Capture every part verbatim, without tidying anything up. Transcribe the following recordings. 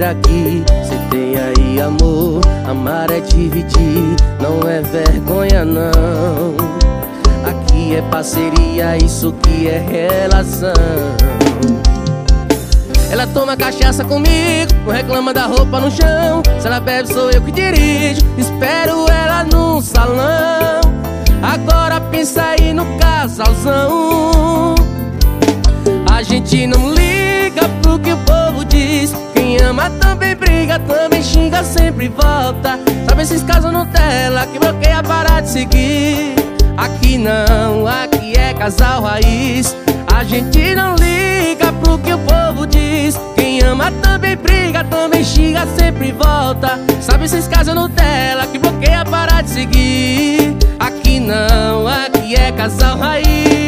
aqui, cê tem aí amor. Amar é dividir, não é vergonha não. Aqui é parceria, isso que é relação. Ela toma cachaça comigo, não reclama da roupa no chão. Se ela bebe sou eu que dirijo, espero ela no salão. Agora pensa aí no casalzão. A gente não liga pro que o povo diz. Quem ama também briga, também xinga, sempre volta. Sabe esses casos Nutella que bloqueia parar de seguir? Aqui não, aqui é casal raiz. A gente não liga pro que o povo diz. Quem ama também briga, também xinga, sempre volta. Sabe esses casos Nutella que bloqueia parar de seguir? Aqui não, aqui é casal raiz.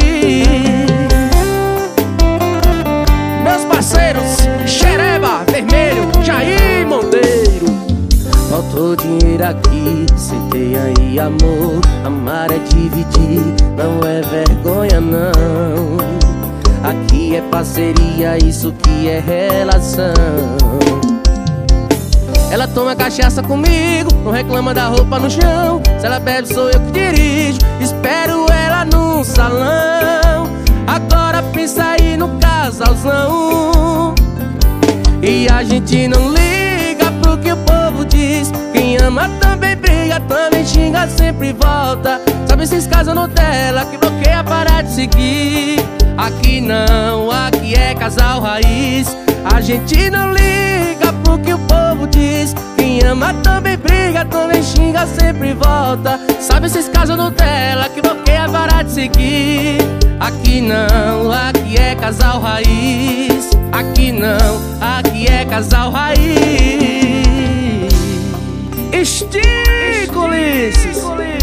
Meus parceiros, Xereba, Vermelho, Jair Monteiro. Faltou dinheiro aqui, cê tem aí amor. Amar é dividir, não é vergonha não. Aqui é parceria, isso que é relação. Ela toma cachaça comigo, não reclama da roupa no chão. Se ela bebe sou eu que dirijo, espero ela no salão. Agora pensa aí no casalzão. E a gente não liga pro que o povo diz. Quem ama também briga, também xinga, sempre volta. Sabe esses casos Nutella que bloqueia parar de seguir? Aqui não, aqui é casal raiz. A gente não liga pro que o povo diz. Quem ama também briga, também xinga, sempre volta. Sabe esses casos Nutella que bloqueia parar de seguir? Aqui não, aqui é casal raiz. Aqui não, aqui é casal raiz. Estico, Ulisses.